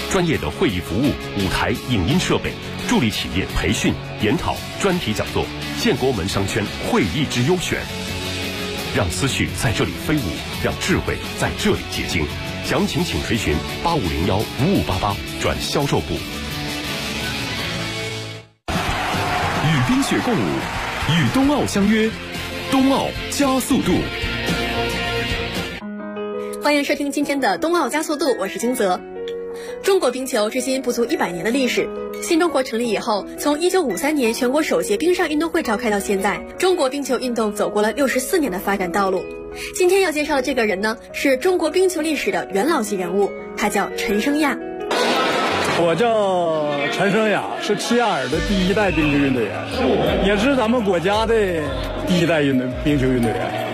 专业的会议服务、舞台、影音设备，助力企业培训、研讨、专题讲座，建国门商圈会议之优选。让思绪在这里飞舞，让智慧在这里结晶。详情请垂询8501-5588转销售部。 与冰雪共舞，与冬奥相约，冬奥加速度。 欢迎收听今天的冬奥加速度，我是金泽。中国冰球至今不足100年的历史。新中国成立以后，从1953年全国首届冰上运动会召开到现在，中国冰球运动走过了64年的发展道路。今天要介绍的这个人呢，是中国冰球历史的元老级人物，他叫陈升亚。 我叫陈升亚，是齐齐哈尔的第1代冰球运动员，也是咱们国家的第1代冰球运动员。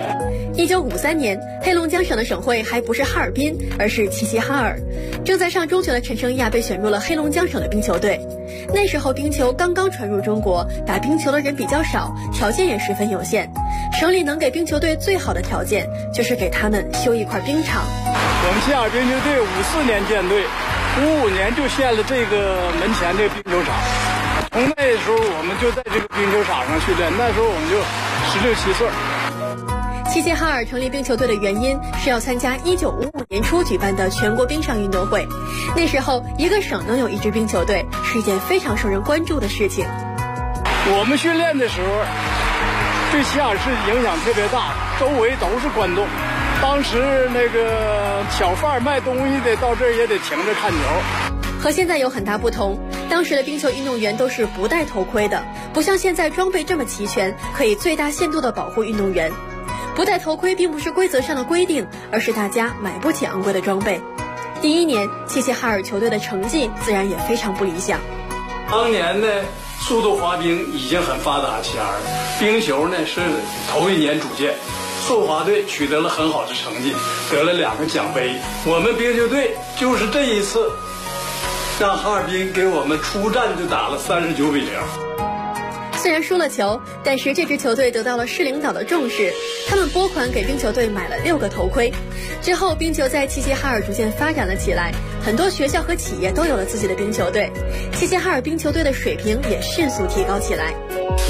1953年，黑龙江省的省会还不是哈尔滨，而是齐齐哈尔。正在上中学的陈升亚被选入了黑龙江省的冰球队。那时候冰球刚刚传入中国，打冰球的人比较少，条件也十分有限。省里能给冰球队最好的条件，就是给他们修一块冰场。 我们齐齐哈尔冰球队54年建队，55年就建了这个门前这个冰球场。从那时候我们就在这个冰球场上训练，那时候我们就16、17岁。 齐齐哈尔成立冰球队的原因是要参加1955年初举办的全国冰上运动会。那时候一个省能有一支冰球队是一件非常受人关注的事情。 我们训练的时候对齐齐哈尔市影响特别大，周围都是观众。当时那个小贩卖东西的到这儿也得停着看球。 和现在有很大不同，当时的冰球运动员都是不戴头盔的，不像现在装备这么齐全，可以最大限度地保护运动员。不戴头盔并不是规则上的规定，而是大家买不起昂贵的装备。第1年，齐齐哈尔球队的成绩自然也非常不理想。 当年呢，速度滑冰已经很发达，齐齐哈尔冰球呢是头1年组建，速滑队取得了很好的成绩，得了2个奖杯。我们冰球队就是这一次，让哈尔滨给我们出战就打了39-0。 虽然输了球，但是这支球队得到了市领导的重视，他们拨款给冰球队买了6个头盔。之后，冰球在齐齐哈尔逐渐发展了起来，很多学校和企业都有了自己的冰球队，齐齐哈尔冰球队的水平也迅速提高起来。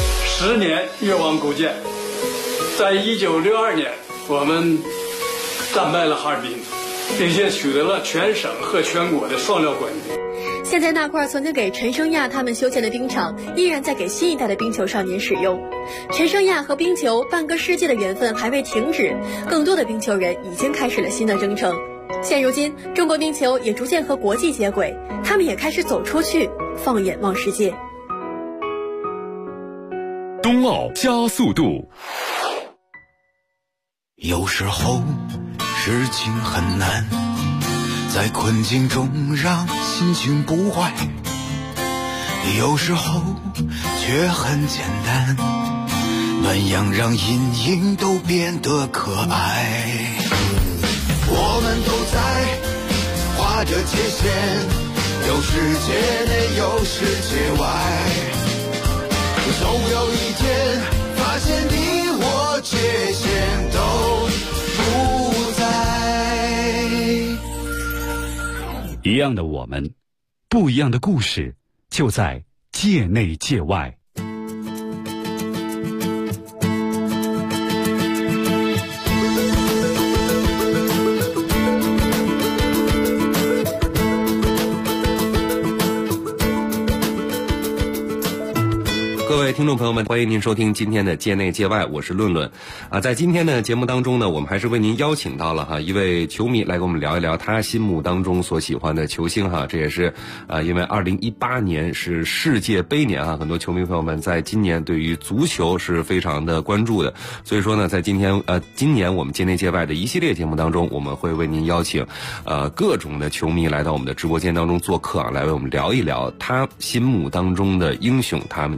10年越王勾践，在1962年，我们战败了哈尔滨，并且取得了全省和全国的双料冠军。 现在那块曾经给陈升亚他们修建的冰场，依然在给新一代的冰球少年使用。陈升亚和冰球半个世纪的缘分还未停止，更多的冰球人已经开始了新的征程。现如今，中国冰球也逐渐和国际接轨，他们也开始走出去，放眼望世界。 冬奥加速度。 有时候事情很难，在困境中让心情不坏，有时候却很简单，暖阳让阴影都变得可爱。我们都在画着界限，有世界内有世界外，总有一天发现你我界限都不在。 一样的我们，不一样的故事，就在界内界外。 各位听众朋友们，欢迎您收听今天的界内界外，我是论论在今天的节目当中呢，我们还是为您邀请到了一位球迷来跟我们聊一聊他心目当中所喜欢的球星这也是因为2018年是世界杯年很多球迷朋友们在今年对于足球是非常的关注的，所以说呢，在今年我们界内界外的一系列节目当中，我们会为您邀请各种的球迷来到我们的直播间当中做客来为我们聊一聊他心目当中的英雄，他们心目当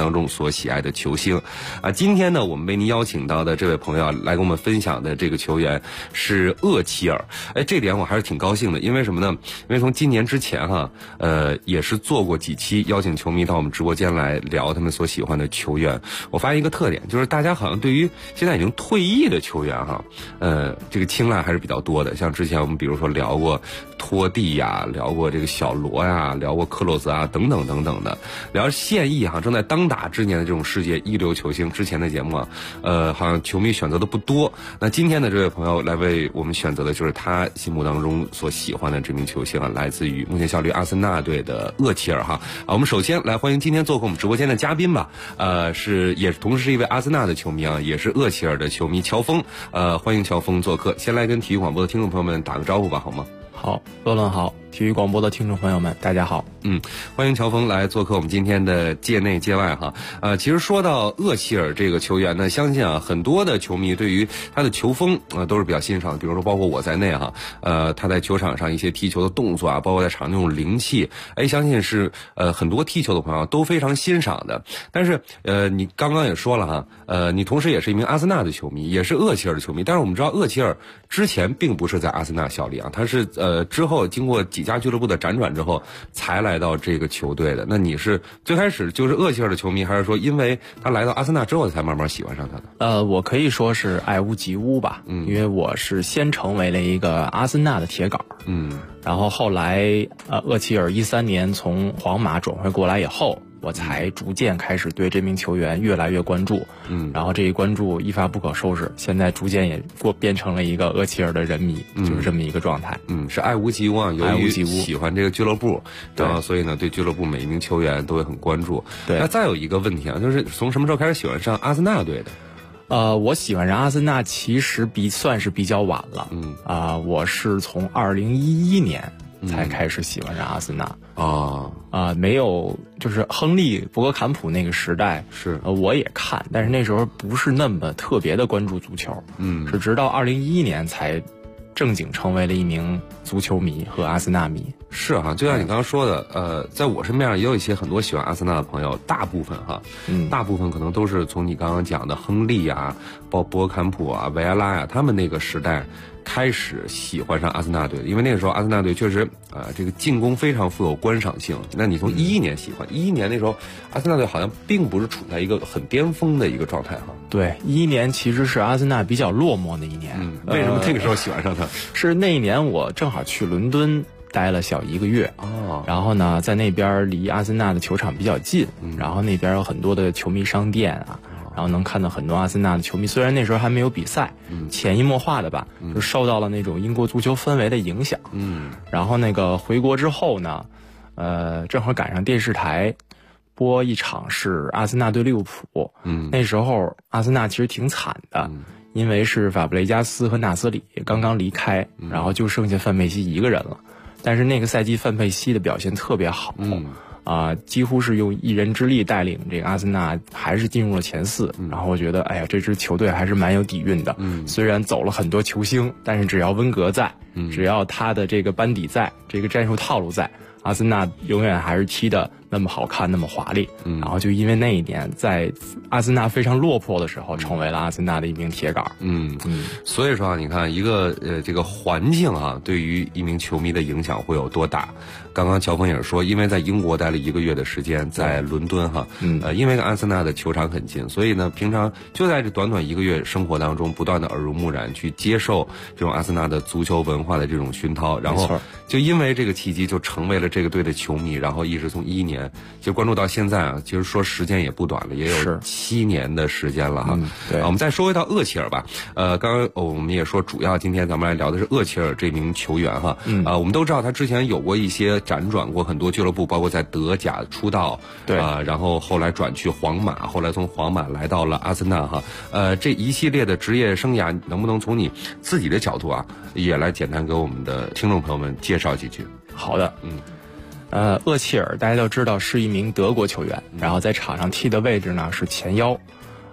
当中所喜爱的球星。今天呢，我们为您邀请到的这位朋友来跟我们分享的这个球员是厄齐尔。这点我还是挺高兴的，因为什么呢？因为从今年之前也是做过几期邀请球迷到我们直播间来聊他们所喜欢的球员。我发现一个特点，就是大家好像对于现在已经退役的球员这个青睐还是比较多的。像之前我们比如说聊过托蒂呀，聊过这个小罗呀，聊过克洛泽啊，等等等等的。聊现役正在当打之年的这种世界一流球星，之前的节目好像球迷选择的不多。那今天的这位朋友来为我们选择的就是他心目当中所喜欢的这名球星来自于目前效力阿森纳队的厄齐尔我们首先来欢迎今天做客我们直播间的嘉宾吧，也同时是一位阿森纳的球迷也是厄齐尔的球迷乔峰，欢迎乔峰做客。先来跟体育广播的听众朋友们打个招呼吧，好吗？ 好，乐乐好，体育广播的听众朋友们大家好。 欢迎乔峰来做客我们今天的界内界外其实说到厄齐尔这个球员呢，相信很多的球迷对于他的球风都是比较欣赏的，比如说包括我在内他在球场上一些踢球的动作包括在场那种灵气，相信是很多踢球的朋友都非常欣赏的。但是你刚刚也说了你同时也是一名阿森纳的球迷，也是厄齐尔的球迷，但是我们知道厄齐尔之前并不是在阿森纳效力他是之后经过几家俱乐部的辗转之后才来到这个球队的。那你是最开始就是厄齐尔的球迷，还是说因为他来到阿森纳之后才慢慢喜欢上他的？ 我可以说是爱屋及乌吧，因为我是先成为了一个阿森纳的铁杆，然后后来厄齐尔13年从皇马转会过来以后，我才逐渐开始对这名球员越来越关注，然后这一关注一发不可收拾，现在逐渐也变成了一个厄齐尔的人迷，就是这么一个状态。 是爱屋及乌由于喜欢这个俱乐部，然后所以呢对俱乐部每一名球员都会很关注。 对， 那再有一个问题就是从什么时候开始喜欢上阿森纳队的？ 我喜欢上阿森纳其实算是比较晚了，我是从2011年才开始喜欢上阿森纳。没有，就是亨利伯格坎普那个时代是我也看，但是那时候不是那么特别的关注足球，是直到2011年才正经成为了一名足球迷和阿森纳迷。 是就像你刚刚说的，在我身边也有一些很多喜欢阿森纳的朋友，大部分大部分可能都是从你刚刚讲的亨利伯格坎普维埃拉他们那个时代开始喜欢上阿森纳队，因为那个时候阿森纳队确实这个进攻非常富有观赏性。那你从11年喜欢，11年那时候阿森纳队好像并不是处在一个很巅峰的一个状态对，11年其实是阿森纳比较落寞的一年。 为什么那个时候喜欢上他？ 是那一年我正好去伦敦待了小1个月然后呢在那边离阿森纳的球场比较近，然后那边有很多的球迷商店然后能看到很多阿森纳的球迷，虽然那时候还没有比赛，潜移默化的吧，就受到了那种英国足球氛围的影响。然后那个回国之后呢，正好赶上电视台播一场是阿森纳对利物浦。那时候阿森纳其实挺惨的，因为是法布雷加斯和纳斯里刚刚离开，然后就剩下范佩西一个人了。但是那个赛季范佩西的表现特别好。几乎是用一人之力带领这个阿森纳还是进入了前4，然后我觉得这支球队还是蛮有底蕴的。虽然走了很多球星，但是只要温格在，只要他的这个班底在，这个战术套路在，阿森纳永远还是踢的那么好看，那么华丽。然后就因为那一年在阿森纳非常落魄的时候，成为了阿森纳的一名铁杆。 所以说你看一个这个环境对于一名球迷的影响会有多大。刚刚乔峰也是说，因为在英国待了1个月的时间，在伦敦因为跟阿森纳的球场很近，所以呢平常就在这短1个月生活当中不断的耳濡目染，去接受这种阿森纳的足球文化的这种熏陶，然后就因为这个契机就成为了这个队的球迷，然后一直从11年就关注到现在其实说时间也不短了，也有7年的时间了对， 我们再说回到厄齐尔吧。刚刚我们也说，主要今天咱们来聊的是厄齐尔这名球员我们都知道他之前有过一些辗转过很多俱乐部，包括在德甲出道， 对然后后来转去皇马，后来从皇马来到了阿森纳这一系列的职业生涯，能不能从你自己的角度也来简单给我们的听众朋友们介绍几句？ 好的，厄齐尔大家都知道是一名德国球员，然后在场上踢的位置呢是前腰。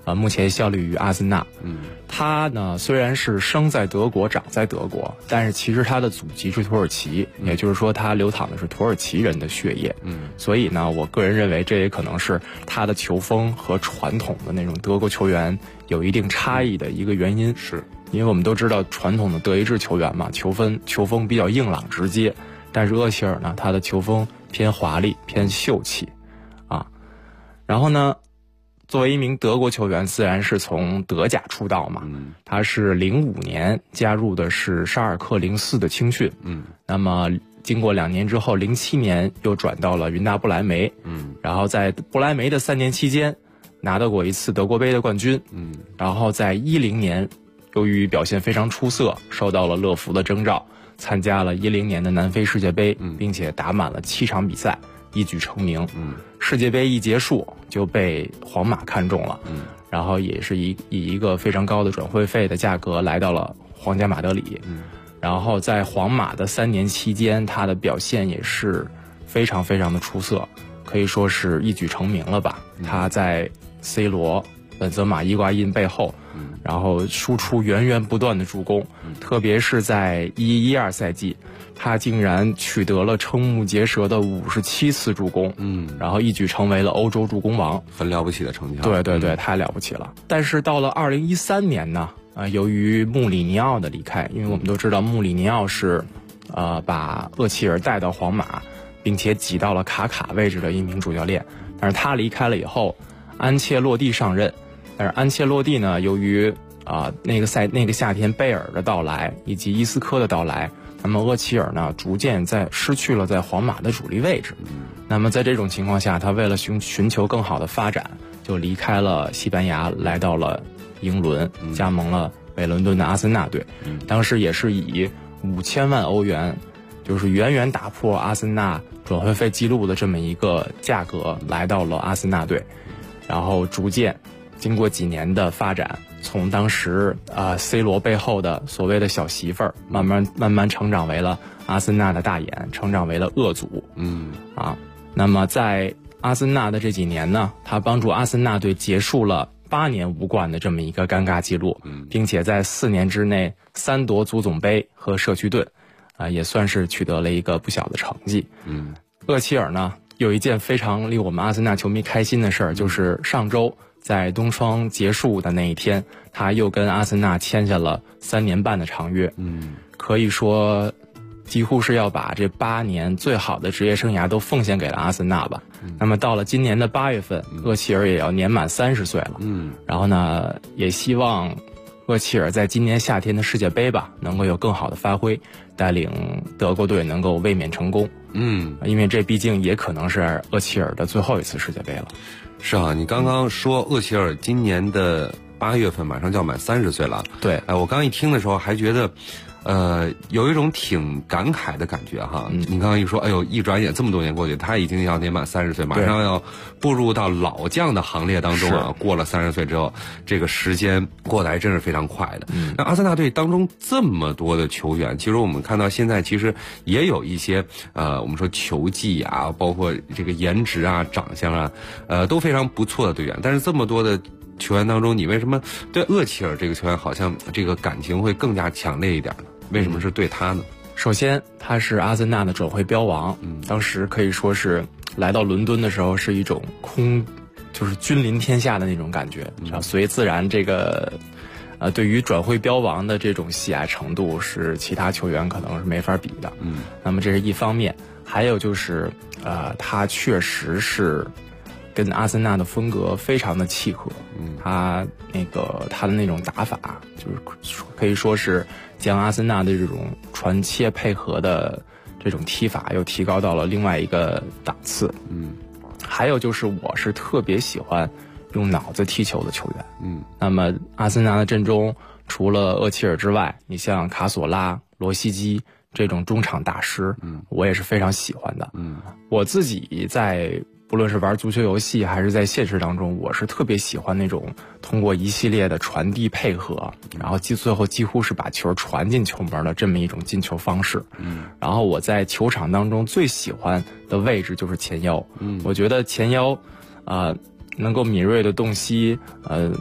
目前效力于阿森纳。他呢虽然是生在德国长在德国，但是其实他的祖籍是土耳其，也就是说他流淌的是土耳其人的血液。所以呢我个人认为这也可能是他的球风和传统的那种德国球员有一定差异的一个原因。 是因为我们都知道传统的德意志球员嘛，球风比较硬朗直接，但是厄齐尔呢他的球风偏华丽偏秀气啊。然后呢作为一名德国球员，自然是从德甲出道嘛。他是05年加入的是沙尔克04的青训。那么经过2年之后，07年又转到了云达不莱梅。然后在不莱梅的3年期间，拿到过一次德国杯的冠军。然后在10年，由于表现非常出色，受到了乐福的征召，参加了10年的南非世界杯，并且打满了7场比赛，一举成名。世界杯一结束就被皇马看中了，然后也是以一个非常高的转会费的价格来到了皇家马德里。然后在皇马的3年期间，他的表现也是非常非常的出色，可以说是一举成名了吧。他在 C 罗、本泽马、伊瓜因背后，然后输出源源不断的助攻，特别是在11-12赛季，他竟然取得了瞠目结舌的57次助攻，然后一举成为了欧洲助攻王， 很了不起的成绩。 对对对，太了不起了。但是到了2013年呢，由于穆里尼奥的离开，因为我们都知道穆里尼奥是把厄齐尔带到皇马，并且挤到了卡卡位置的一名主教练，但是他离开了以后，安切洛蒂上任。但是安切洛蒂呢，由于那个夏天贝尔的到来以及伊斯科的到来，那么厄齐尔呢逐渐失去了在皇马的主力位置。那么在这种情况下，他为了寻求更好的发展，就离开了西班牙，来到了英伦，加盟了北伦敦的阿森纳队。当时也是以5000万欧元，就是远远打破阿森纳转会费记录的这么一个价格来到了阿森纳队，然后逐渐经过几年的发展，从当时C 罗背后的所谓的小媳妇儿，慢慢成长为了阿森纳的大眼，成长为了恶祖。那么在阿森纳的这几年呢，他帮助阿森纳队结束了8年无冠的这么一个尴尬记录，并且在4年之内3夺足总杯和社区盾，也算是取得了一个不小的成绩。厄齐尔呢有一件非常令我们阿森纳球迷开心的事儿，就是上周在冬窗结束的那一天，他又跟阿森纳签下了3年半的长约。可以说几乎是要把这8年最好的职业生涯都奉献给了阿森纳吧。那么到了今年的8月份，厄齐尔也要年满30岁了。然后呢，也希望厄齐尔在今年夏天的世界杯吧，能够有更好的发挥，带领德国队能够卫冕成功。因为这毕竟也可能是厄齐尔的最后一次世界杯了。 是啊，你刚刚说厄齐尔今年的8月份马上就要满30岁了。 对， 我刚一听的时候还觉得有一种挺感慨的感觉哈。你刚刚一说，哎呦，一转眼这么多年过去，他已经要年满30岁，马上要步入到老将的行列当中啊。过了30岁之后，这个时间过得还真是非常快的。那阿森纳队当中这么多的球员，其实我们看到现在其实也有一些我们说球技啊，包括这个颜值啊、长相啊，都非常不错的队员。但是这么多的球员当中，你为什么对厄齐尔这个球员好像这个感情会更加强烈一点呢？为什么是对他呢？ 首先，他是阿森纳的转会标王，当时可以说是来到伦敦的时候是一种就是君临天下的那种感觉。所以自然这个对于转会标王的这种喜爱程度是其他球员可能是没法比的。那么这是一方面，还有就是他确实是跟阿森纳的风格非常的契合。他的那种打法，就是可以说是将阿森纳的这种传切配合的这种踢法又提高到了另外一个档次。还有就是我是特别喜欢用脑子踢球的球员。那么阿森纳的阵中除了厄齐尔之外，你像卡索拉、罗西基这种中场大师，我也是非常喜欢的。我自己在不论是玩足球游戏还是在现实当中，我是特别喜欢那种通过一系列的传递配合，然后最后几乎是把球传进球门的这么一种进球方式。然后我在球场当中最喜欢的位置就是前腰。我觉得前腰能够敏锐的洞悉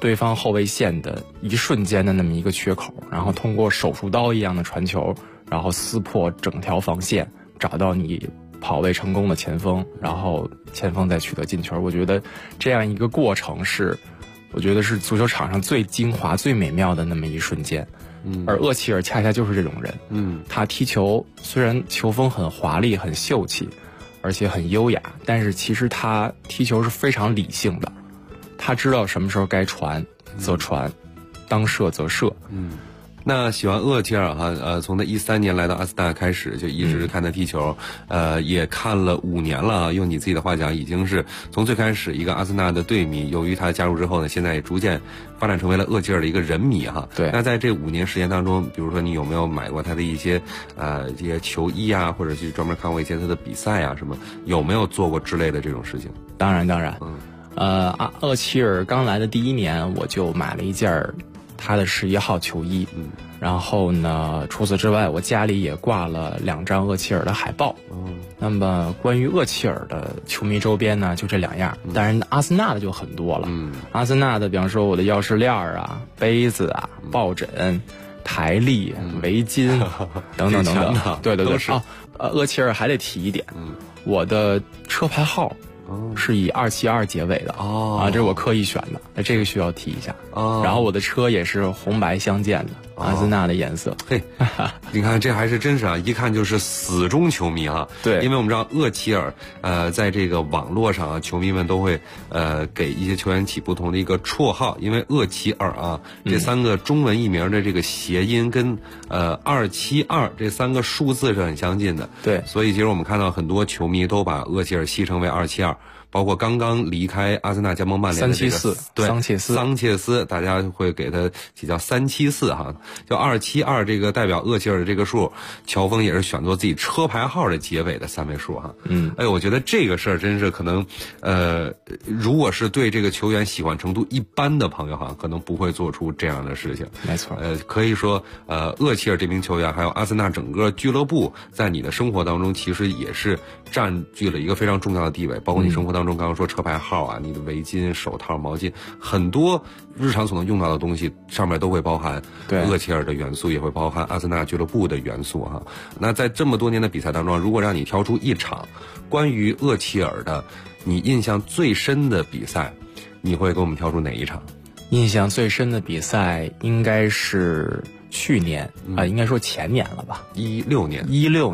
对方后卫线的一瞬间的那么一个缺口，然后通过手术刀一样的传球，然后撕破整条防线，找到你跑位成功的前锋，然后前锋再取得进球。我觉得这样一个过程是，我觉得是足球场上最精华、最美妙的那么一瞬间。而厄齐尔恰恰就是这种人。他踢球虽然球风很华丽、很秀气，而且很优雅，但是其实他踢球是非常理性的。他知道什么时候该传则传，当射则射。 那喜欢厄齐尔哈，从他13年来到阿森纳开始，就一直看他踢球，也看了5年了啊。用你自己的话讲，已经是从最开始一个阿森纳的队迷，由于他加入之后呢，现在也逐渐发展成为了厄齐尔的一个人迷哈。 对。 那在这5年时间当中，比如说你有没有买过他的一些这些球衣啊，或者去专门看过一些他的比赛啊什么？有没有做过之类的这种事情？ 当然。厄齐尔刚来的第1年，我就买了一件他的11号球衣。然后呢，除此之外，我家里也挂了2张厄齐尔的海报。那么关于厄齐尔的球迷周边呢，就这2样。当然阿森纳的就很多了。阿森纳的，比方说我的钥匙链啊、杯子啊、抱枕、台历、围巾等等。对。厄齐尔还得提一点，我的车牌号是以272结尾的这是我刻意选的，那这个需要提一下。然后我的车也是红白相间的，阿森纳的颜色。 嘿，你看这还是真是啊，一看就是死忠球迷啊。 对， 因为我们知道厄齐尔在这个网络上啊，球迷们都会给一些球员起不同的一个绰号，因为厄齐尔啊这3个中文译名的这个谐音跟272这3个数字是很相近的。 对， 所以其实我们看到很多球迷都把厄齐尔戏称为272。包括刚刚离开阿森纳加盟曼联的这个桑切斯，大家会给他起叫374哈，叫272这个代表厄齐尔的这个数，乔峰也是选作自己车牌号的结尾的3位数哈。我觉得这个事儿真是可能如果是对这个球员喜欢程度一般的朋友哈，可能不会做出这样的事情。 没错。 可以说厄齐尔这名球员还有阿森纳整个俱乐部在你的生活当中其实也是占据了一个非常重要的地位，包括你生活当中刚刚说车牌号啊，你的围巾、手套、毛巾，很多日常所能用到的东西上面都会包含厄齐尔的元素，也会包含阿森纳俱乐部的元素哈。那在这么多年的比赛当中，如果让你挑出一场关于厄齐尔的你印象最深的比赛，你会给我们挑出哪一场？ 印象最深的比赛应该是去年应该说前年了吧，16年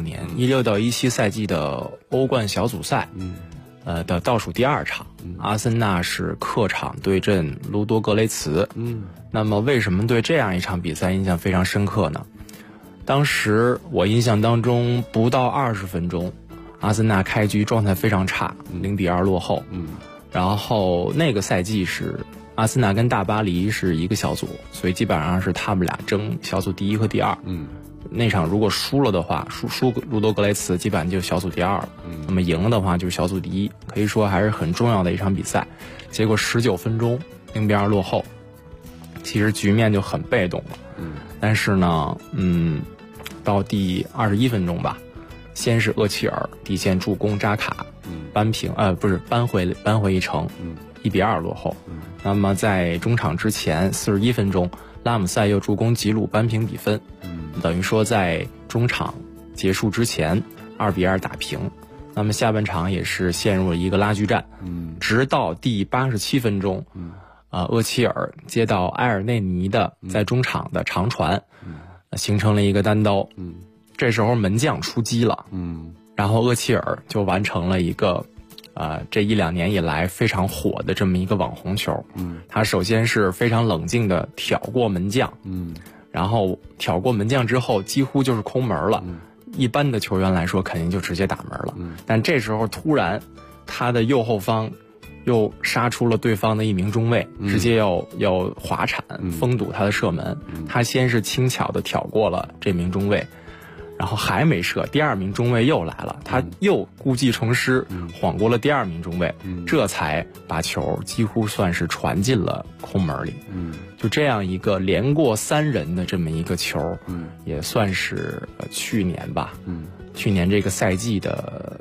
，16到17赛季的欧冠小组赛的倒数第2场，阿森纳是客场对阵卢多格雷茨。那么为什么对这样一场比赛印象非常深刻呢？当时我印象当中不到20分钟，阿森纳开局状态非常差，0-2落后。然后那个赛季是阿森纳跟大巴黎是一个小组，所以基本上是他们俩争小组第1和第2。那场如果输了的话，输卢多格雷茨基本上就小组第2了。那么赢了的话就是小组第1，可以说还是很重要的一场比赛。结果19分钟0-2落后，其实局面就很被动了。但是呢，到第21分钟吧，先是厄齐尔底线助攻扎卡，扳回一城，1-2落后。那么在中场之前41分钟，拉姆塞又助攻吉鲁扳平比分，等于说在中场结束之前2-2打平。那么下半场也是陷入了一个拉锯战，直到第87分钟，厄齐尔接到埃尔内尼的在中场的长传，形成了一个单刀。这时候门将出击了，然后厄齐尔就完成了一个这1-2年以来非常火的这么一个网红球。他首先是非常冷静的挑过门将，然后挑过门将之后几乎就是空门了。一般的球员来说肯定就直接打门了，但这时候突然他的右后方又杀出了对方的一名中卫，直接要滑铲封堵他的射门。他先是轻巧的挑过了这名中卫，然后还没射，第2名中卫又来了，他又故技重施，晃过了第2名中卫，这才把球几乎算是传进了空门里。就这样一个连过3人的这么一个球，也算是去年吧，去年这个赛季的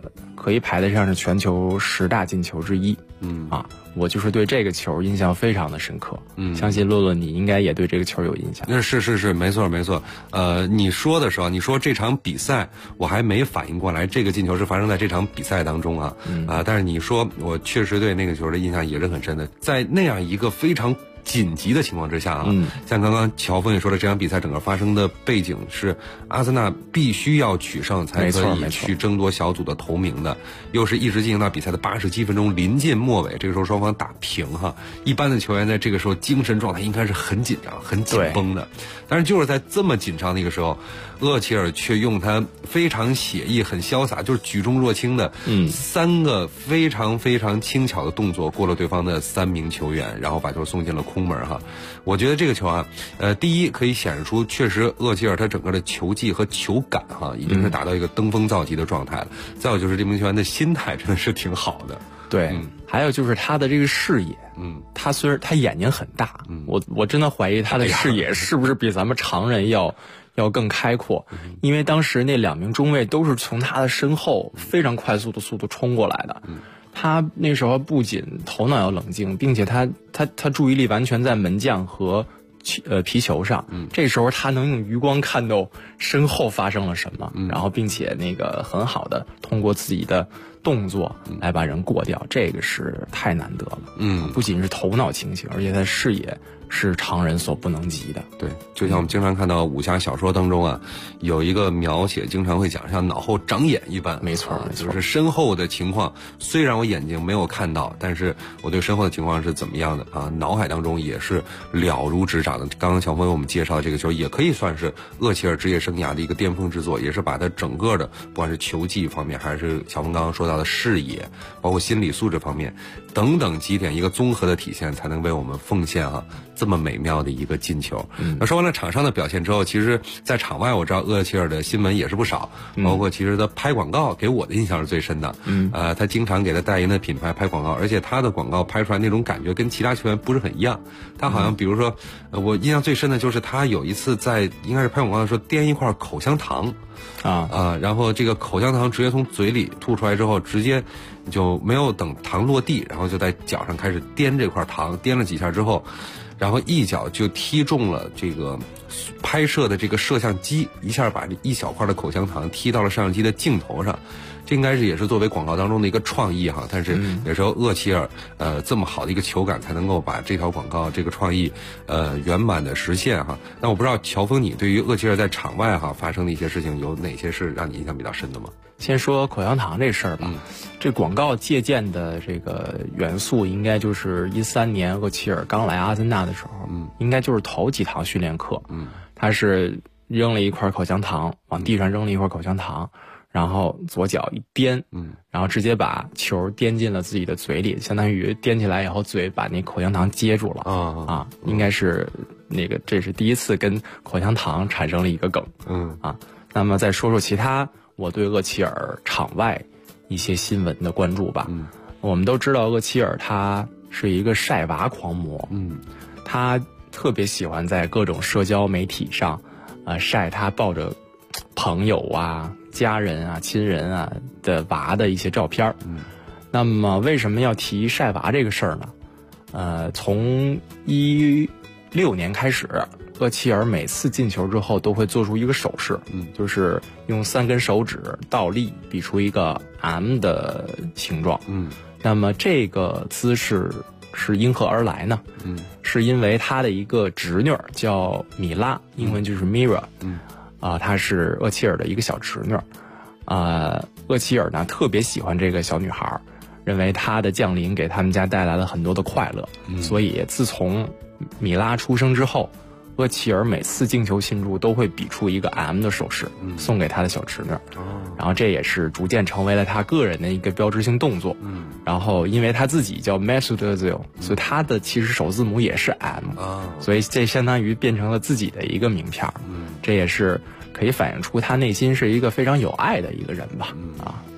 可以排得上是全球10大进球之一。我就是对这个球印象非常的深刻。相信乐乐你应该也对这个球有印象。 是，没错。你说的时候，你说这场比赛，我还没反应过来，这个进球是发生在这场比赛当中啊。但是你说，我确实对那个球的印象也是很深的，在那样一个非常紧急的情况之下啊，像刚刚乔峰也说了，这场比赛整个发生的背景是阿森纳必须要取胜才可以去争夺小组的头名的，又是一直进行到比赛的87分钟，临近末尾，这个时候双方打平哈。一般的球员在这个时候精神状态应该是很紧张、很紧绷的，但是就是在这么紧张的一个时候，厄齐尔却用他非常写意、很潇洒，就是举重若轻的3个非常非常轻巧的动作过了对方的3名球员，然后把球送进了空门哈。我觉得这个球啊，第一可以显示出确实厄齐尔他整个的球技和球感哈，已经是达到一个登峰造极的状态了。再有就是这名球员的心态真的是挺好的。 对，还有就是他的这个视野，他虽然他眼睛很大，我真的怀疑他的视野是不是比咱们常人要更开阔，因为当时那2名中卫都是从他的身后非常快速的速度冲过来的。他那时候不仅头脑要冷静，并且他注意力完全在门将和皮球上。这时候他能用余光看到身后发生了什么，然后并且那个很好的通过自己的动作来把人过掉，这个是太难得了。不仅是头脑清醒，而且他视野是常人所不能及的。 对，就像我们经常看到武侠小说当中啊，有一个描写经常会讲像脑后长眼一般。 没错， 就是身后的情况，虽然我眼睛没有看到，但是我对身后的情况是怎么样的啊，脑海当中也是了如指掌的。刚刚乔峰为我们介绍这个球，也可以算是厄齐尔职业生涯的一个巅峰之作，也是把他整个的不管是球技方面，还是乔峰刚刚说到的视野，包括心理素质方面等等几点一个综合的体现，才能为我们奉献这么美妙的一个进球。那说完了场上的表现之后，其实在场外我知道厄齐尔的新闻也是不少，包括其实他拍广告给我的印象是最深的。他经常给他代言的品牌拍广告，而且他的广告拍出来那种感觉跟其他球员不是很一样。他好像比如说我印象最深的就是他有一次在应该是拍广告的时候掂一块口香糖然后这个口香糖直接从嘴里吐出来之后，直接就没有等糖落地，然后就在脚上开始掂这块糖，掂了几下之后，然后一脚就踢中了这个拍摄的这个摄像机，一下把这一小块的口香糖踢到了摄像机的镜头上。这应该是也是作为广告当中的一个创意哈，但是有时候厄齐尔这么好的一个球感才能够把这条广告这个创意圆满的实现哈。那我不知道乔峰你对于厄齐尔在场外发生的一些事情有哪些是让你印象比较深的吗？ 先说口香糖这事儿吧，这广告借鉴的这个元素应该就是13年厄齐尔刚来阿森纳的时候，应该就是头几堂训练课，他是扔了一块口香糖，往地上扔了一块口香糖，然后左脚一颠，然后直接把球颠进了自己的嘴里，相当于颠起来以后嘴把那口香糖接住了应该是那个这是第一次跟口香糖产生了一个梗。那么再说说其他我对厄齐尔场外一些新闻的关注吧。我们都知道厄齐尔他是一个晒娃狂魔，他特别喜欢在各种社交媒体上晒他抱着朋友啊、家人啊、亲人啊的娃的一些照片。那么为什么要提晒娃这个事儿呢？从16年开始，厄齐尔每次进球之后都会做出一个手势，就是用3根手指倒立比出一个 M 的形状。那么这个姿势是因何而来呢？是因为他的一个侄女叫米拉，英文就是 Mira。她是厄齐尔的一个小侄女。厄齐尔呢特别喜欢这个小女孩，认为她的降临给他们家带来了很多的快乐，所以自从米拉出生之后，厄齐尔每次进球庆祝都会比出一个 M 的手势，送给他的小侄女。然后这也是逐渐成为了他个人的一个标志性动作。然后因为他自己叫 Mesut Ozil， 所以他的其实首字母也是 M，所以这相当于变成了自己的一个名片。这也是可以反映出他内心是一个非常有爱的一个人吧。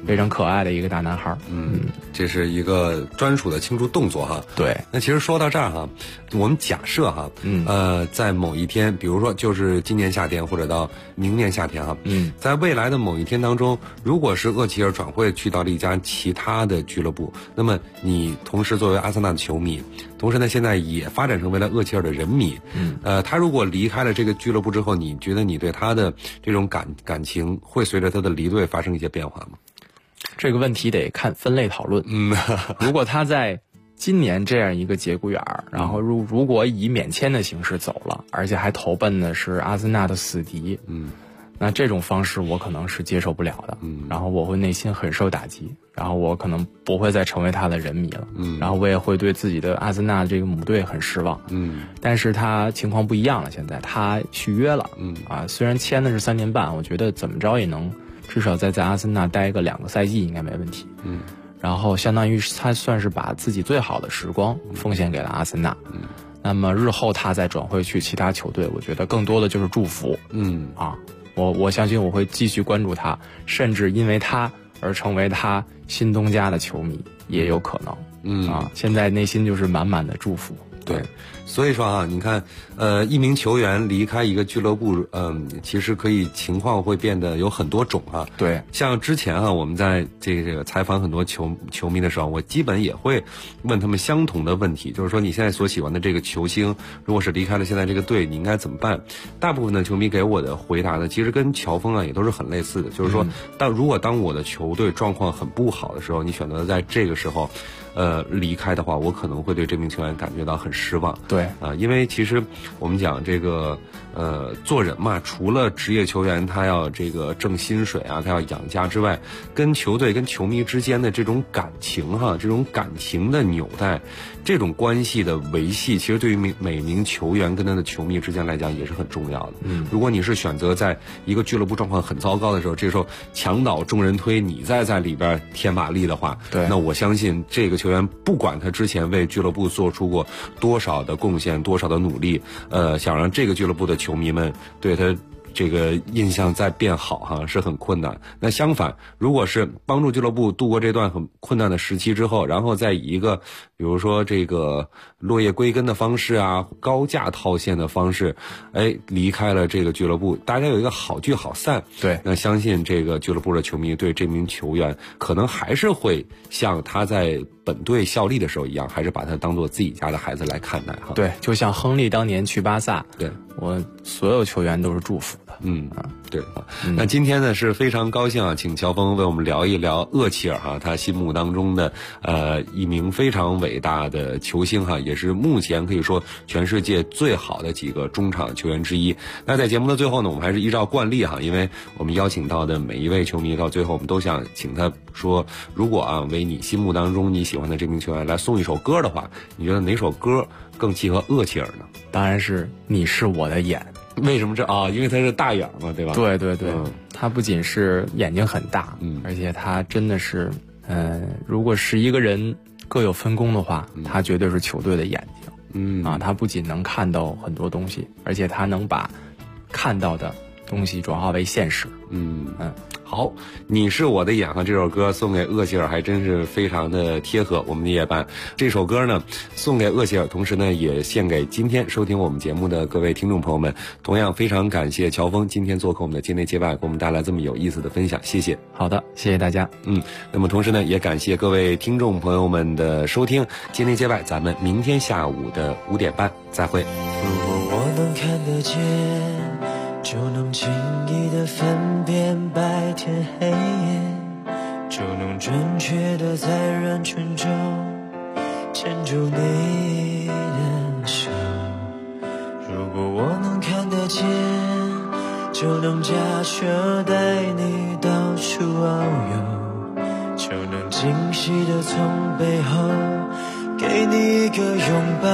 非常可爱的一个大男孩。 这是一个专属的庆祝动作哈。 对， 那其实说到这儿哈，我们假设哈，在某一天，比如说就是今年夏天或者到明年夏天哈，在未来的某一天当中，如果是厄齐尔转会去到了一家其他的俱乐部，那么你同时作为阿森纳的球迷，同时呢现在也发展成为了厄齐尔的人迷，他如果离开了这个俱乐部之后，你觉得你对他的这种感情会随着他的离队发生一些变化吗？ 这个问题得看分类讨论。如果他在今年这样一个节骨眼儿，然后如果以免签的形式走了，而且还投奔的是阿森纳的死敌，那这种方式我可能是接受不了的，然后我会内心很受打击，然后我可能不会再成为他的人迷了，然后我也会对自己的阿森纳这个母队很失望，但是他情况不一样了，现在他续约了，虽然签的是3年半，我觉得怎么着也能至少在阿森纳待个2个赛季应该没问题，然后相当于他算是把自己最好的时光奉献给了阿森纳，那么日后他再转会去其他球队，我觉得更多的就是祝福，我相信我会继续关注他，甚至因为他而成为他新东家的球迷也有可能，现在内心就是满满的祝福。 对，所以说啊，你看，一名球员离开一个俱乐部，其实可以情况会变得有很多种啊。 对， 像之前啊，我们在这个采访很多球迷的时候，我基本也会问他们相同的问题，就是说你现在所喜欢的这个球星，如果是离开了现在这个队，你应该怎么办？大部分的球迷给我的回答呢，其实跟乔峰啊也都是很类似的，就是说，如果当我的球队状况很不好的时候，你选择在这个时候离开的话，我可能会对这名球员感觉到很失望。 对因为其实我们讲这个做人嘛，除了职业球员他要这个挣薪水啊，他要养家之外，跟球队跟球迷之间的这种感情这种感情的纽带，这种关系的维系，其实对于每名球员跟他的球迷之间来讲也是很重要的。如果你是选择在一个俱乐部状况很糟糕的时候，这时候墙倒众人推，你再在里边添马力的话，那我相信这个球员不管他之前为俱乐部做出过多少的贡献，多少的努力，想让这个俱乐部的球迷们对他这个印象再变好是很困难。那相反，如果是帮助俱乐部度过这段很困难的时期之后，然后再以一个比如说这个落叶归根的方式啊，高价套现的方式，离开了这个俱乐部，大家有一个好聚好散。 对， 那相信这个俱乐部的球迷对这名球员可能还是会像他在本队效力的时候一样，还是把他当做自己家的孩子来看待对，就像亨利当年去巴萨， 对， 我所有球员都是祝福的。 对那今天呢是非常高兴请乔峰为我们聊一聊厄齐尔他心目当中的一名非常伟大的球星也是目前可以说全世界最好的几个中场球员之一。那在节目的最后呢，我们还是依照惯例因为我们邀请到的每一位球迷到最后我们都想请他说，如果为你心目当中你喜欢的这名球员来送一首歌的话，你觉得哪首歌更契合厄齐尔呢？ 当然是你是我的眼。 为什么因为他是大眼嘛，对吧？ 对对对，他不仅是眼睛很大，而且他真的是，如果是一个人各有分工的话，他绝对是球队的眼睛。他不仅能看到很多东西，而且他能把看到的东西转化为现实。 好，你是我的眼这首歌送给厄齐尔还真是非常的贴合我们的夜班。这首歌呢送给厄齐尔，同时呢也献给今天收听我们节目的各位听众朋友们。同样非常感谢乔峰今天做客我们的街内街外，给我们带来这么有意思的分享，谢谢。 好的，谢谢大家。 那么同时呢也感谢各位听众朋友们的收听，街内街外咱们明天下午的5点半再会。 如果我能看得见，就能轻易地分辨白天黑夜，就能准确地在人群中牵住你的手。如果我能看得见，就能假设带你到处遨游，就能惊喜地从背后给你一个拥抱。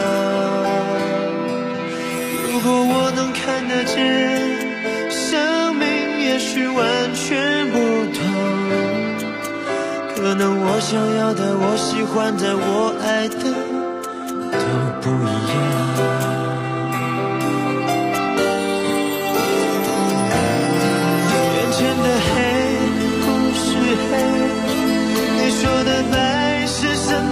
如果我能看得见，生命也许完全不同，可能我想要的，我喜欢的，我爱的